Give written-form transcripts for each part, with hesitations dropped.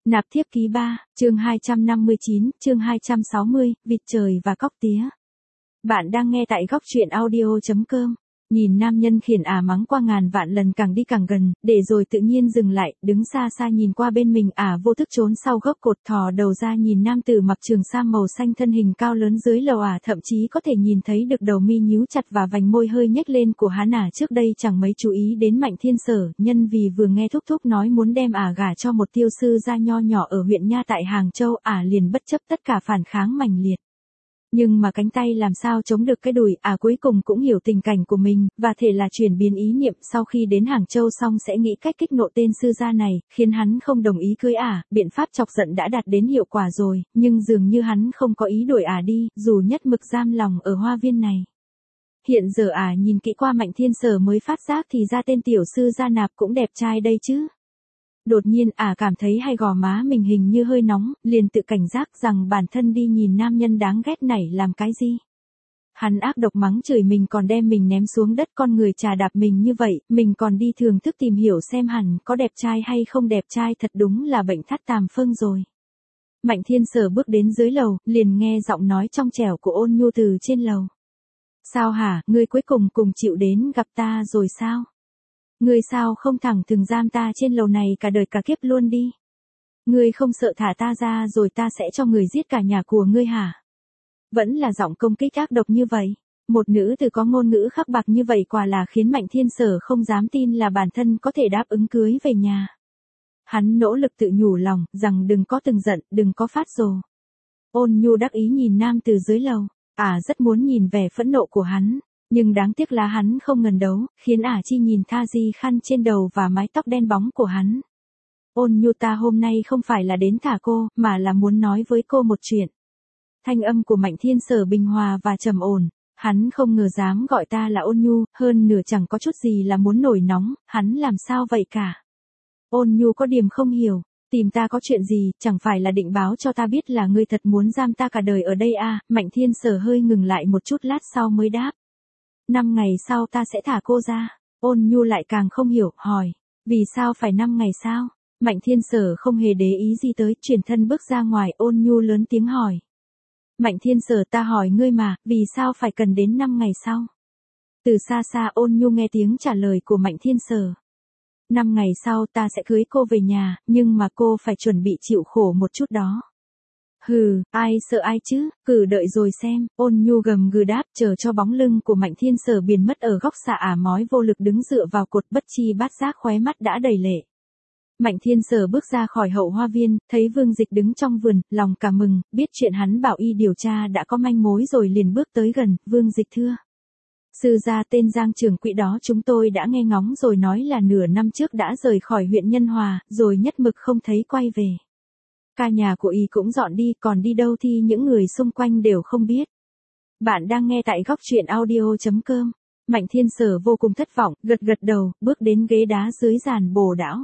Nạp thiếp ký 3, chương 259, chương 260, vịt trời và cóc tía. Bạn đang nghe tại góc truyện audio.com. Nhìn nam nhân khiển mắng qua ngàn vạn lần càng đi càng gần, để rồi tự nhiên dừng lại, đứng xa xa nhìn qua bên mình vô thức trốn sau gốc cột, thò đầu ra nhìn nam tử mặc trường sam màu xanh thân hình cao lớn dưới lầu thậm chí có thể nhìn thấy được đầu mi nhíu chặt và vành môi hơi nhếch lên của hắn trước đây chẳng mấy chú ý đến Mạnh Thiên Sở, nhân vì vừa nghe thúc thúc nói muốn đem gả cho một tiêu sư gia nho nhỏ ở huyện Nha tại Hàng Châu, liền bất chấp tất cả phản kháng mạnh liệt. Nhưng mà cánh tay làm sao chống được cái đùi, cuối cùng cũng hiểu tình cảnh của mình, và thể là chuyển biến ý niệm sau khi đến Hàng Châu xong sẽ nghĩ cách kích nộ tên sư gia này, khiến hắn không đồng ý cưới biện pháp chọc giận đã đạt đến hiệu quả rồi, nhưng dường như hắn không có ý đuổi đi, dù nhất mực giam lòng ở hoa viên này. Hiện giờ nhìn kỹ qua Mạnh Thiên Sở mới phát giác thì ra tên tiểu sư gia nạp cũng đẹp trai đây chứ. Đột nhiên cảm thấy hai gò má mình hình như hơi nóng, liền tự cảnh giác rằng bản thân đi nhìn nam nhân đáng ghét này làm cái gì. Hắn ác độc mắng chửi mình còn đem mình ném xuống đất, con người chà đạp mình như vậy, mình còn đi thưởng thức tìm hiểu xem hẳn có đẹp trai hay không đẹp trai, thật đúng là bệnh thắt tàm phương rồi. Mạnh Thiên Sở bước đến dưới lầu, liền nghe giọng nói trong trẻo của Ôn Nhu từ trên lầu. Sao hả, ngươi cuối cùng chịu đến gặp ta rồi sao? Ngươi sao không thẳng thừng giam ta trên lầu này cả đời cả kiếp luôn đi? Ngươi không sợ thả ta ra rồi ta sẽ cho người giết cả nhà của ngươi hả? Vẫn là giọng công kích ác độc như vậy. Một nữ tử có ngôn ngữ khắc bạc như vậy quả là khiến Mạnh Thiên Sở không dám tin là bản thân có thể đáp ứng cưới về nhà. Hắn nỗ lực tự nhủ lòng rằng đừng có từng giận, đừng có phát rồ. Ôn Nhu đắc ý nhìn nam từ dưới lầu, rất muốn nhìn vẻ phẫn nộ của hắn. Nhưng đáng tiếc là hắn không ngần đấu, khiến chi nhìn tha di khăn trên đầu và mái tóc đen bóng của hắn. Ôn Nhu, ta hôm nay không phải là đến thả cô, mà là muốn nói với cô một chuyện. Thanh âm của Mạnh Thiên Sở bình hòa và trầm ổn, hắn không ngờ dám gọi ta là Ôn Nhu, hơn nửa chẳng có chút gì là muốn nổi nóng, hắn làm sao vậy cả. Ôn Nhu có điểm không hiểu, tìm ta có chuyện gì, chẳng phải là định báo cho ta biết là ngươi thật muốn giam ta cả đời ở đây Mạnh Thiên Sở hơi ngừng lại một chút lát sau mới đáp. 5 ngày sau ta sẽ thả cô ra. Ôn Nhu lại càng không hiểu, hỏi, vì sao phải 5 ngày sao? Mạnh Thiên Sở không hề để ý gì tới, chuyển thân bước ra ngoài. Ôn Nhu lớn tiếng hỏi. Mạnh Thiên Sở, ta hỏi ngươi mà, vì sao phải cần đến 5 ngày sau? Từ xa xa Ôn Nhu nghe tiếng trả lời của Mạnh Thiên Sở. 5 ngày sau ta sẽ cưới cô về nhà, nhưng mà cô phải chuẩn bị chịu khổ một chút đó. Hừ, ai sợ ai chứ, cứ đợi rồi xem. Ôn Nhu gầm gừ đáp, chờ cho bóng lưng của Mạnh Thiên Sở biến mất ở góc xạ mói vô lực đứng dựa vào cột, bất chi bát giác khóe mắt đã đầy lệ. Mạnh Thiên Sở bước ra khỏi hậu hoa viên, thấy Vương Dịch đứng trong vườn, lòng cảm mừng, biết chuyện hắn bảo y điều tra đã có manh mối rồi liền bước tới gần. Vương Dịch thưa. Sư gia, tên Giang trưởng quỹ đó chúng tôi đã nghe ngóng rồi, nói là nửa năm trước đã rời khỏi huyện Nhân Hòa, rồi nhất mực không thấy quay về. Cả nhà của y cũng dọn đi, còn đi đâu thì những người xung quanh đều không biết. Bạn đang nghe tại góc truyện audio.com. Mạnh Thiên Sở vô cùng thất vọng, gật gật đầu, bước đến ghế đá dưới giàn bồ đảo.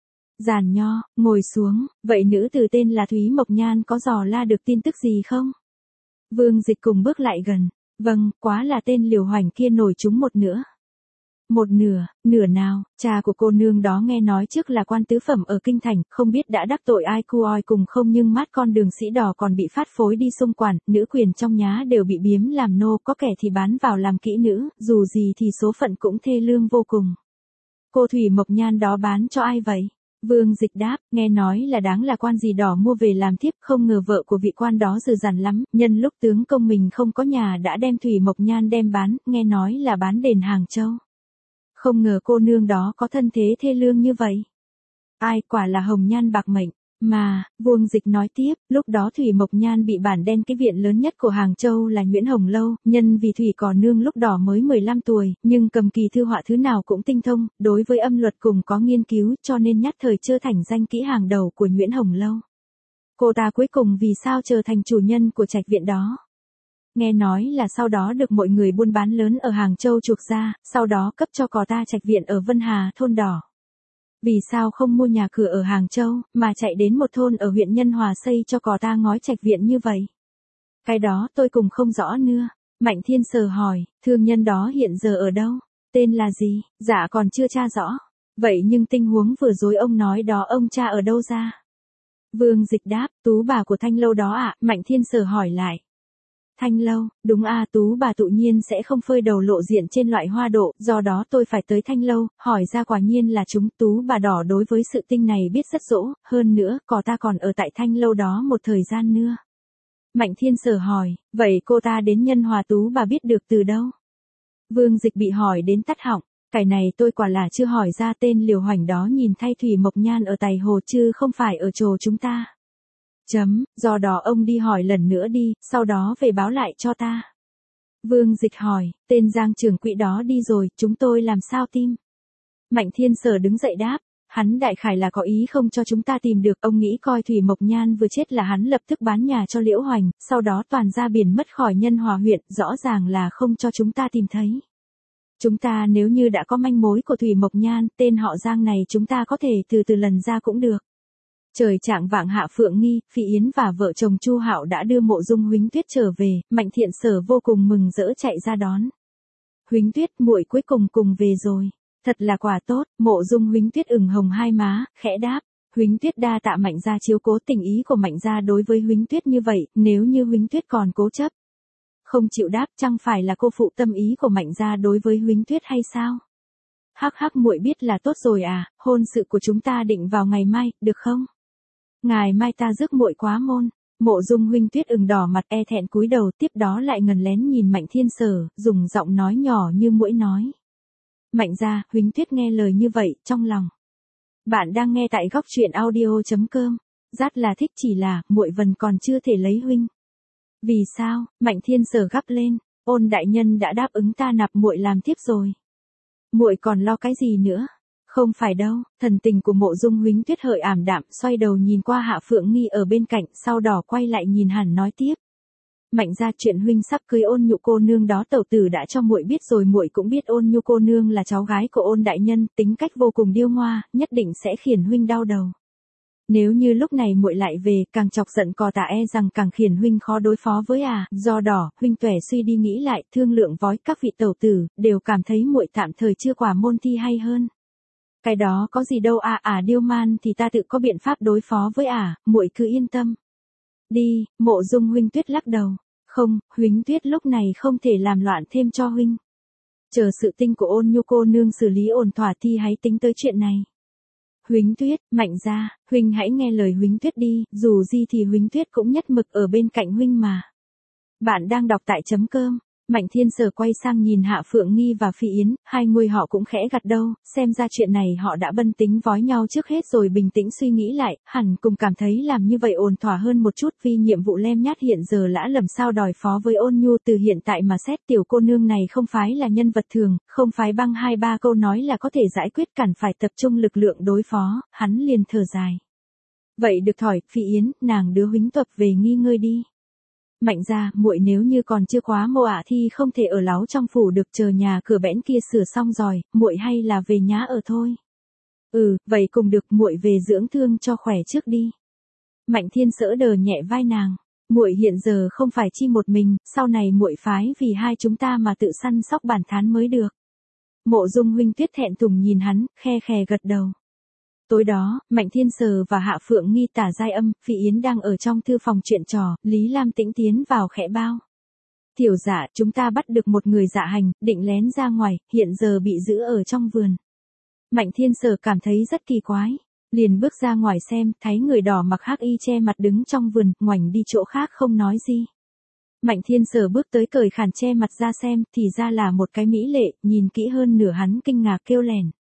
Giàn nho, ngồi xuống, vậy nữ tử tên là Thúy Mộc Nhan có dò la được tin tức gì không? Vương Dịch cùng bước lại gần. Vâng, quá là tên liều hoành kia nổi trúng một nửa. Một nửa, nửa nào? Cha của cô nương đó nghe nói trước là quan tứ phẩm ở kinh thành, không biết đã đắc tội ai cu oi cùng không, nhưng mát con đường sĩ đỏ còn bị phát phối đi xung quản, nữ quyền trong nhá đều bị biếm làm nô, có kẻ thì bán vào làm kỹ nữ, dù gì thì số phận cũng thê lương vô cùng. Cô Thủy Mộc Nhan đó bán cho ai vậy? Vương Dịch đáp, nghe nói là đáng là quan gì đỏ mua về làm thiếp, không ngờ vợ của vị quan đó dừ dằn lắm, nhân lúc tướng công mình không có nhà đã đem Thủy Mộc Nhan đem bán, nghe nói là bán đền Hàng Châu. Không ngờ cô nương đó có thân thế thê lương như vậy. Ai, quả là hồng nhan bạc mệnh. Mà, Vương Dịch nói tiếp, lúc đó Thủy Mộc Nhan bị bản đen cái viện lớn nhất của Hàng Châu là Nguyễn Hồng Lâu, nhân vì Thủy Cỏ Nương lúc đó mới 15 tuổi, nhưng cầm kỳ thư họa thứ nào cũng tinh thông, đối với âm luật cùng có nghiên cứu, cho nên nhất thời trở thành danh kỹ hàng đầu của Nguyễn Hồng Lâu. Cô ta cuối cùng vì sao trở thành chủ nhân của trạch viện đó? Nghe nói là sau đó được mọi người buôn bán lớn ở Hàng Châu chuộc ra, sau đó cấp cho cô ta trạch viện ở Vân Hà thôn đỏ. Vì sao không mua nhà cửa ở Hàng Châu, mà chạy đến một thôn ở huyện Nhân Hòa xây cho cô ta ngói trạch viện như vậy? Cái đó tôi cũng không rõ nữa. Mạnh Thiên Sở hỏi, thương nhân đó hiện giờ ở đâu? Tên là gì? Dạ còn chưa tra rõ. Vậy nhưng tình huống vừa rồi ông nói đó ông tra ở đâu ra? Vương Dịch đáp, Tú bà của Thanh Lâu đó ạ, Mạnh Thiên Sở hỏi lại. Thanh Lâu, đúng à, Tú bà tự nhiên sẽ không phơi đầu lộ diện trên loại hoa độ, do đó tôi phải tới Thanh Lâu, hỏi ra quả nhiên là chúng. Tú bà đỏ đối với sự tinh này biết rất rõ, hơn nữa, ta còn ở tại Thanh Lâu đó một thời gian nữa. Mạnh Thiên Sở hỏi, vậy cô ta đến Nhân Hòa Tú bà biết được từ đâu? Vương Dịch bị hỏi đến tắt họng, cái này tôi quả là chưa hỏi ra. Tên liều hoành đó nhìn thay Thủy Mộc Nhan ở Tài Hồ chứ không phải ở chỗ chúng ta. Do đó ông đi hỏi lần nữa đi, sau đó về báo lại cho ta. Vương Dịch hỏi, tên Giang trưởng quỹ đó đi rồi, chúng tôi làm sao tìm? Mạnh Thiên Sở đứng dậy đáp, hắn đại khái là có ý không cho chúng ta tìm được. Ông nghĩ coi Thủy Mộc Nhan vừa chết là hắn lập tức bán nhà cho Liễu Hoành, sau đó toàn ra biển mất khỏi Nhân Hòa huyện, rõ ràng là không cho chúng ta tìm thấy. Chúng ta nếu như đã có manh mối của Thủy Mộc Nhan, tên họ Giang này chúng ta có thể từ từ lần ra cũng được. Trời chạng vạng Hạ Phượng Nghi, Phi Yến và vợ chồng Chu Hạo đã đưa Mộ Dung Huỳnh Tuyết trở về, Mạnh Thiện Sở vô cùng mừng rỡ chạy ra đón. Huỳnh Tuyết, muội cuối cùng về rồi. Thật là quả tốt. Mộ Dung Huỳnh Tuyết ửng hồng hai má, khẽ đáp. Huỳnh Tuyết đa tạ Mạnh gia chiếu cố. Tình ý của Mạnh gia đối với Huỳnh Tuyết như vậy, nếu như Huỳnh Tuyết còn cố chấp, không chịu đáp, chẳng phải là cô phụ tâm ý của Mạnh gia đối với Huỳnh Tuyết hay sao? Hắc hắc, muội biết là tốt rồi à, hôn sự của chúng ta định vào ngày mai, được không? Ngày mai ta rước muội quá môn. Mộ Dung Huỳnh Tuyết ửng đỏ mặt, e thẹn cúi đầu, tiếp đó lại ngần lén nhìn Mạnh Thiên Sở, dùng giọng nói nhỏ như muỗi nói. Mạnh gia, Huỳnh Tuyết nghe lời như vậy, trong lòng. Bạn đang nghe tại góc truyện audio.com. Rất là thích, chỉ là, muội vẫn còn chưa thể lấy huynh. Vì sao? Mạnh Thiên Sở gắp lên, Ôn đại nhân đã đáp ứng ta nạp muội làm tiếp rồi. Muội còn lo cái gì nữa? Không phải đâu. Thần tình của Mộ Dung Huỳnh Tuyết hợi ảm đạm, xoay đầu nhìn qua Hạ Phượng Nghi ở bên cạnh, sau đó quay lại nhìn hắn nói tiếp. Mạnh gia, chuyện huynh sắp cưới Ôn Nhu cô nương đó tẩu tử đã cho muội biết rồi, muội cũng biết Ôn Nhu cô nương là cháu gái của Ôn đại nhân, tính cách vô cùng điêu ngoa, nhất định sẽ khiến huynh đau đầu. Nếu như lúc này muội lại về, càng chọc giận cò tà, e rằng càng khiến huynh khó đối phó với do đó, huynh tuệ suy đi nghĩ lại, thương lượng với các vị tẩu tử, đều cảm thấy muội tạm thời chưa quả môn thi hay hơn. Cái đó có gì đâu điêu man thì ta tự có biện pháp đối phó với muội cứ yên tâm. Đi. Mộ Dung Huỳnh Tuyết lắc đầu. Không, Huỳnh Tuyết lúc này không thể làm loạn thêm cho huynh. Chờ sự tinh của Ôn Nhu cô nương xử lý ổn thỏa thì hãy tính tới chuyện này. Huỳnh Tuyết, Mạnh gia, huynh hãy nghe lời Huỳnh Tuyết đi, dù gì thì Huỳnh Tuyết cũng nhất mực ở bên cạnh huynh mà. Bạn đang đọc tại chấm cơm. Mạnh Thiên Sở quay sang nhìn Hạ Phượng Nghi và Phi Yến, hai người họ cũng khẽ gật đầu, xem ra chuyện này họ đã bân tính với nhau trước hết rồi bình tĩnh suy nghĩ lại, hẳn cùng cảm thấy làm như vậy ổn thỏa hơn một chút, vì nhiệm vụ lem nhát hiện giờ lã lầm sao đòi phó với Ôn Nhu. Từ hiện tại mà xét, tiểu cô nương này không phải là nhân vật thường, không phải băng 2-3 câu nói là có thể giải quyết, cần phải tập trung lực lượng đối phó, hắn liền thở dài. Vậy được thỏi, Phi Yến, nàng đưa Huỳnh Tập về nghỉ ngơi đi. Mạnh gia, muội nếu như còn chưa quá mô thì không thể ở láo trong phủ được, chờ nhà cửa bẽn kia sửa xong rồi, muội hay là về nhá ở thôi. Vậy cùng được, muội về dưỡng thương cho khỏe trước đi. Mạnh Thiên Sở đờ nhẹ vai nàng, muội hiện giờ không phải chi một mình, sau này muội phái vì hai chúng ta mà tự săn sóc bản thán mới được. Mộ Dung Huỳnh Tuyết thẹn thùng nhìn hắn, khe khè gật đầu. Tối đó, Mạnh Thiên Sở và Hạ Phượng Nghi, Tả Giai Âm, Phi Yến đang ở trong thư phòng chuyện trò, Lý Lam Tĩnh tiến vào khẽ bao. Tiểu dạ, chúng ta bắt được một người dạ hành, định lén ra ngoài, hiện giờ bị giữ ở trong vườn. Mạnh Thiên Sở cảm thấy rất kỳ quái, liền bước ra ngoài xem, thấy người đỏ mặc hắc y che mặt đứng trong vườn, ngoảnh đi chỗ khác không nói gì. Mạnh Thiên Sở bước tới cởi khăn che mặt ra xem, thì ra là một cái mỹ lệ, nhìn kỹ hơn nửa hắn kinh ngạc kêu lèn.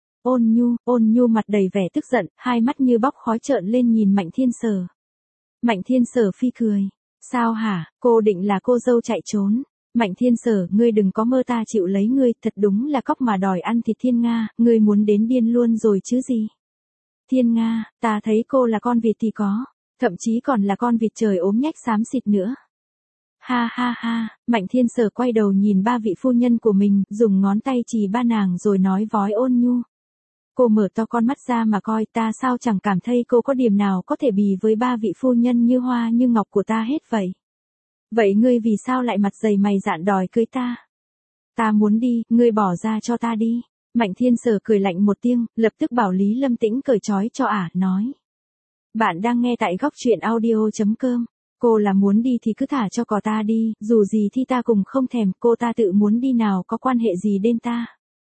Ôn Nhu mặt đầy vẻ tức giận, hai mắt như bóc khói trợn lên nhìn Mạnh Thiên Sở. Mạnh Thiên Sở phi cười. Sao hả, cô định là cô dâu chạy trốn. Mạnh Thiên Sở, ngươi đừng có mơ ta chịu lấy ngươi, thật đúng là cóc mà đòi ăn thịt Thiên Nga, ngươi muốn đến điên luôn rồi chứ gì. Thiên Nga, ta thấy cô là con vịt thì có, thậm chí còn là con vịt trời ốm nhách xám xịt nữa. Ha ha ha, Mạnh Thiên Sở quay đầu nhìn ba vị phu nhân của mình, dùng ngón tay chỉ ba nàng rồi nói với Ôn Nhu. Cô mở to con mắt ra mà coi, ta sao chẳng cảm thấy cô có điểm nào có thể bì với ba vị phu nhân như hoa như ngọc của ta hết vậy. Vậy ngươi vì sao lại mặt dày mày dạn đòi cưới ta? Ta muốn đi, ngươi bỏ ra cho ta đi. Mạnh Thiên Sở cười lạnh một tiếng, lập tức bảo Lý Lâm Tĩnh cởi trói cho nói. Bạn đang nghe tại góc truyện audio.com. Cô là muốn đi thì cứ thả cho cò ta đi, dù gì thì ta cùng không thèm, cô ta tự muốn đi nào có quan hệ gì đến ta.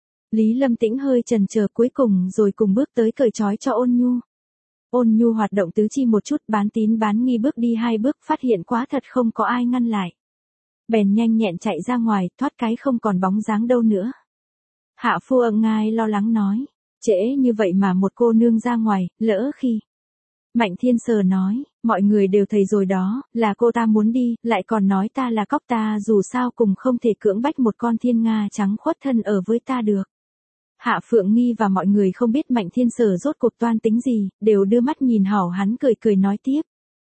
Lý Lâm Tĩnh hơi chần chờ cuối cùng rồi cùng bước tới cởi trói cho Ôn Nhu. Ôn Nhu hoạt động tứ chi một chút, bán tín bán nghi bước đi 2 bước, phát hiện quá thật không có ai ngăn lại. Bèn nhanh nhẹn chạy ra ngoài, thoát cái không còn bóng dáng đâu nữa. Hạ Phu Ưng Ngai lo lắng nói, trễ như vậy mà một cô nương ra ngoài, lỡ khi. Mạnh Thiên Sờ nói, mọi người đều thấy rồi đó, là cô ta muốn đi, lại còn nói ta là cóc, ta dù sao cùng không thể cưỡng bách một con thiên nga trắng khuất thân ở với ta được. Hạ Phượng Nghi và mọi người không biết Mạnh Thiên Sở rốt cuộc toan tính gì, đều đưa mắt nhìn hảo hắn cười cười nói tiếp.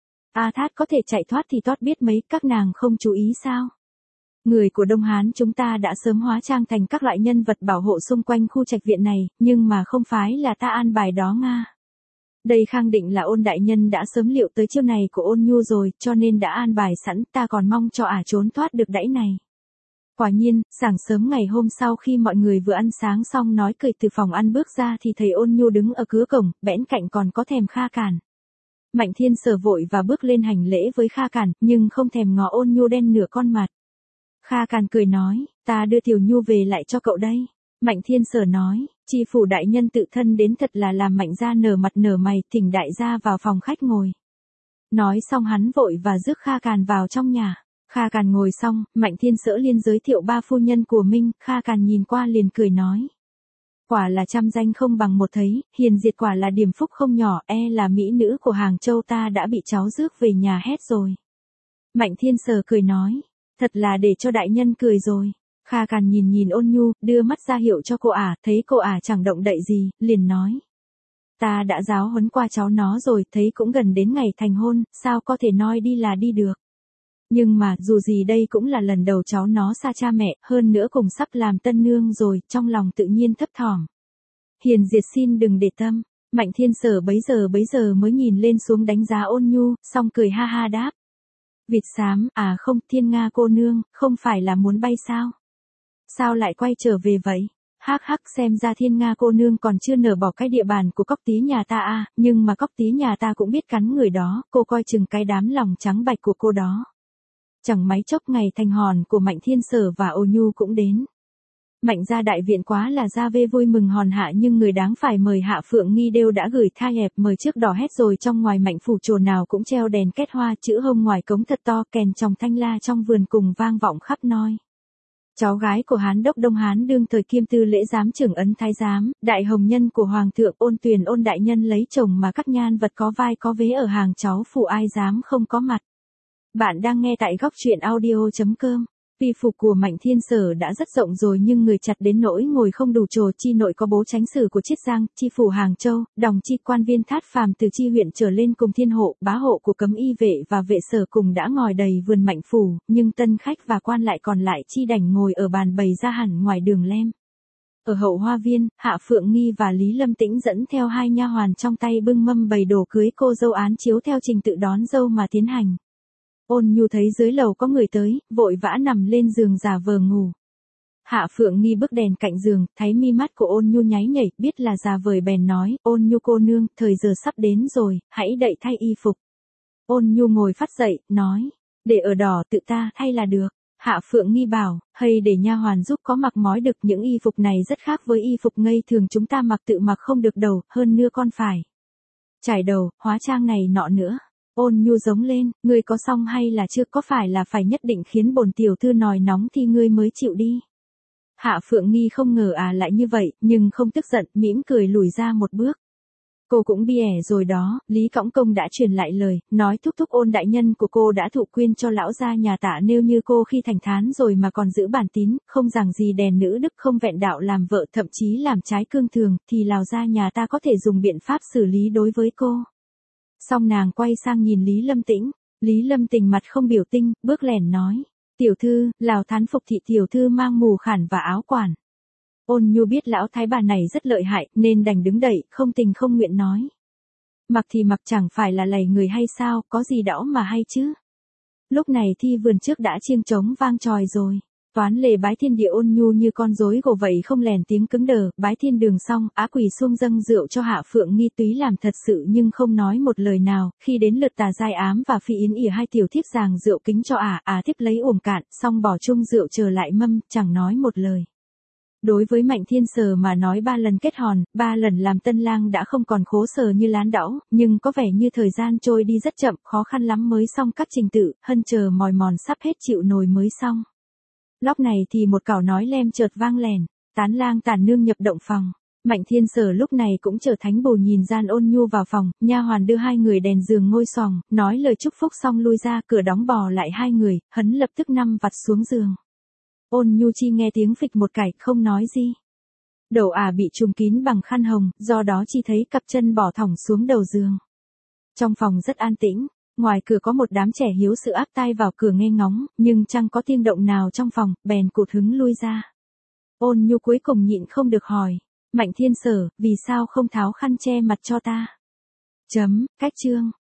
A Thát có thể chạy thoát thì toát biết mấy, các nàng không chú ý sao? Người của Đông Hán chúng ta đã sớm hóa trang thành các loại nhân vật bảo hộ xung quanh khu trạch viện này, nhưng mà không phải là ta an bài đó Nga. Đây khẳng định là Ôn đại nhân đã sớm liệu tới chiêu này của Ôn Nhu rồi, cho nên đã an bài sẵn, ta còn mong cho trốn thoát được đẫy này. Quả nhiên, sáng sớm ngày hôm sau khi mọi người vừa ăn sáng xong nói cười từ phòng ăn bước ra thì thấy Ôn Nhu đứng ở cửa cổng, bẽn cạnh còn có thèm Kha Càn. Mạnh Thiên Sở vội và bước lên hành lễ với Kha Càn, nhưng không thèm ngó Ôn Nhu đen nửa con mặt. Kha Càn cười nói, ta đưa Tiểu Nhu về lại cho cậu đây. Mạnh Thiên Sở nói, tri phủ đại nhân tự thân đến thật là làm Mạnh gia nở mặt nở mày, thỉnh đại gia vào phòng khách ngồi. Nói xong hắn vội và rước Kha Càn vào trong nhà. Kha Càn ngồi xong, Mạnh Thiên Sở liên giới thiệu 3 phu nhân của Minh, Kha Càn nhìn qua liền cười nói. Quả là trăm danh không bằng một thấy, hiền diệt quả là điểm phúc không nhỏ, là mỹ nữ của Hàng Châu ta đã bị cháu rước về nhà hết rồi. Mạnh Thiên Sở cười nói, thật là để cho đại nhân cười rồi. Kha Càn nhìn Ôn Nhu, đưa mắt ra hiệu cho cô thấy cô chẳng động đậy gì, liền nói. Ta đã giáo huấn qua cháu nó rồi, thấy cũng gần đến ngày thành hôn, sao có thể nói đi là đi được. Nhưng mà, dù gì đây cũng là lần đầu cháu nó xa cha mẹ, hơn nữa cùng sắp làm tân nương rồi, trong lòng tự nhiên thấp thỏm. Hiền diệt xin đừng để tâm. Mạnh Thiên Sở bấy giờ mới nhìn lên xuống đánh giá Ôn Nhu, xong cười ha ha đáp. Vịt xám, không, Thiên Nga cô nương, không phải là muốn bay sao? Sao lại quay trở về vậy? Hắc hắc, xem ra Thiên Nga cô nương còn chưa nở bỏ cái địa bàn của cóc tí nhà ta nhưng mà cóc tí nhà ta cũng biết cắn người đó, cô coi chừng cái đám lòng trắng bạch của cô đó. Chẳng mấy chốc ngày thành hòn của Mạnh Thiên Sở và Ôn Nhu cũng đến. Mạnh gia đại viện quá là ra về vui mừng hòn hạ, nhưng người đáng phải mời Hạ Phượng Nghi đều đã gửi thai hẹp mời trước đỏ hết rồi, trong ngoài Mạnh phủ chùa nào cũng treo đèn kết hoa, chữ hông ngoài cống thật to, kèn tròng thanh la trong vườn cùng vang vọng khắp noi. Cháu gái của Hán đốc Đông Hán đương thời kiêm tư lễ giám trưởng ấn thái giám, đại hồng nhân của Hoàng thượng Ôn Tuyền Ôn đại nhân lấy chồng mà các nhan vật có vai có vế ở hàng cháu phủ ai dám không có mặt. Bạn đang nghe tại góc truyện audio.com. Tuy phủ của Mạnh Thiên Sở đã rất rộng rồi nhưng người chặt đến nỗi ngồi không đủ chồ, chi nội có bố chánh sử của Chiết Giang, chi phủ Hàng Châu, đồng chi quan viên thát phàm từ chi huyện trở lên cùng thiên hộ, bá hộ của cấm y vệ và vệ sở cùng đã ngồi đầy vườn Mạnh phủ, nhưng tân khách và quan lại còn lại chi đành ngồi ở bàn bày ra hẳn ngoài đường lem. Ở hậu hoa viên, Hạ Phượng Nghi và Lý Lâm Tĩnh dẫn theo 2 nha hoàn trong tay bưng mâm bày đồ cưới cô dâu án chiếu theo trình tự đón dâu mà tiến hành. Ôn Nhu thấy dưới lầu có người tới, vội vã nằm lên giường giả vờ ngủ. Hạ Phượng Nghi bức đèn cạnh giường, thấy mi mắt của Ôn Nhu nháy nhảy, biết là giả vời bèn nói, Ôn Nhu cô nương, thời giờ sắp đến rồi, hãy đậy thay y phục. Ôn Nhu ngồi phát dậy, nói, để ở đỏ tự ta thay là được. Hạ Phượng Nghi bảo, hay để nha hoàn giúp có mặc mói được, những y phục này rất khác với y phục ngây thường chúng ta mặc tự mặc không được đầu, hơn nữa con phải trải đầu, hóa trang này nọ nữa. Ôn Nhu giống lên, ngươi có xong hay là chưa, có phải là phải nhất định khiến bổn tiểu thư nòi nóng thì ngươi mới chịu đi. Hạ Phượng Nghi không ngờ lại như vậy, nhưng không tức giận, mỉm cười lùi ra một bước. Cô cũng bi ẻ rồi đó, Lý Cõng Công đã truyền lại lời, nói thúc thúc Ôn đại nhân của cô đã thụ quyên cho lão gia nhà Tạ nếu như cô khi thành thán rồi mà còn giữ bản tín, không rằng gì đèn nữ đức không vẹn đạo làm vợ, thậm chí làm trái cương thường, thì lão gia nhà ta có thể dùng biện pháp xử lý đối với cô. Xong nàng quay sang nhìn Lý Lâm Tĩnh, Lý Lâm Tình mặt không biểu tình, bước lẻn nói, tiểu thư, Lào thán phục thị tiểu thư mang mù khản và áo quản. Ôn Nhu biết lão thái bà này rất lợi hại, nên đành đứng đậy, không tình không nguyện nói. Mặc thì mặc, chẳng phải là lầy người hay sao, có gì đõ mà hay chứ. Lúc này thi vườn trước đã chiêng trống vang tròi rồi. Toán lề bái thiên địa ôn nhu như con rối gồ vậy không lèn tiếng cứng đờ, bái thiên đường xong, Á quỳ xuông dâng rượu cho Hạ Phượng Nghi túy làm thật sự nhưng không nói một lời nào, khi đến lượt Tà Giai Ám và Phi Yến ỉa hai tiểu thiếp giàng rượu kính cho thiếp lấy uổng cạn, xong bỏ chung rượu trở lại mâm, chẳng nói một lời. Đối với Mạnh Thiên Sở mà nói 3 lần kết hòn, 3 lần làm tân lang đã không còn khố sở như lán đõng, nhưng có vẻ như thời gian trôi đi rất chậm, khó khăn lắm mới xong các trình tự, hân chờ mỏi mòn sắp hết chịu nồi mới xong. Lúc này thì một cảo nói lem chợt vang lèn, tán lang tản nương nhập động phòng. Mạnh Thiên Sở lúc này cũng trở thánh bồ nhìn gian ôn nhu vào phòng, nha hoàn đưa 2 người đèn giường ngôi xoòng, nói lời chúc phúc xong lui ra, cửa đóng bò lại 2 người, hấn lập tức nằm vặt xuống giường. Ôn nhu chi nghe tiếng phịch một cải, không nói gì. Đầu bị trùm kín bằng khăn hồng, do đó chi thấy cặp chân bỏ thõng xuống đầu giường. Trong phòng rất an tĩnh, ngoài cửa có một đám trẻ hiếu sự áp tai vào cửa nghe ngóng, nhưng chẳng có tiếng động nào trong phòng, bèn cụt hứng lui ra. Ôn nhu cuối cùng nhịn không được hỏi, Mạnh Thiên Sở, vì sao không tháo khăn che mặt cho ta? Cách chương.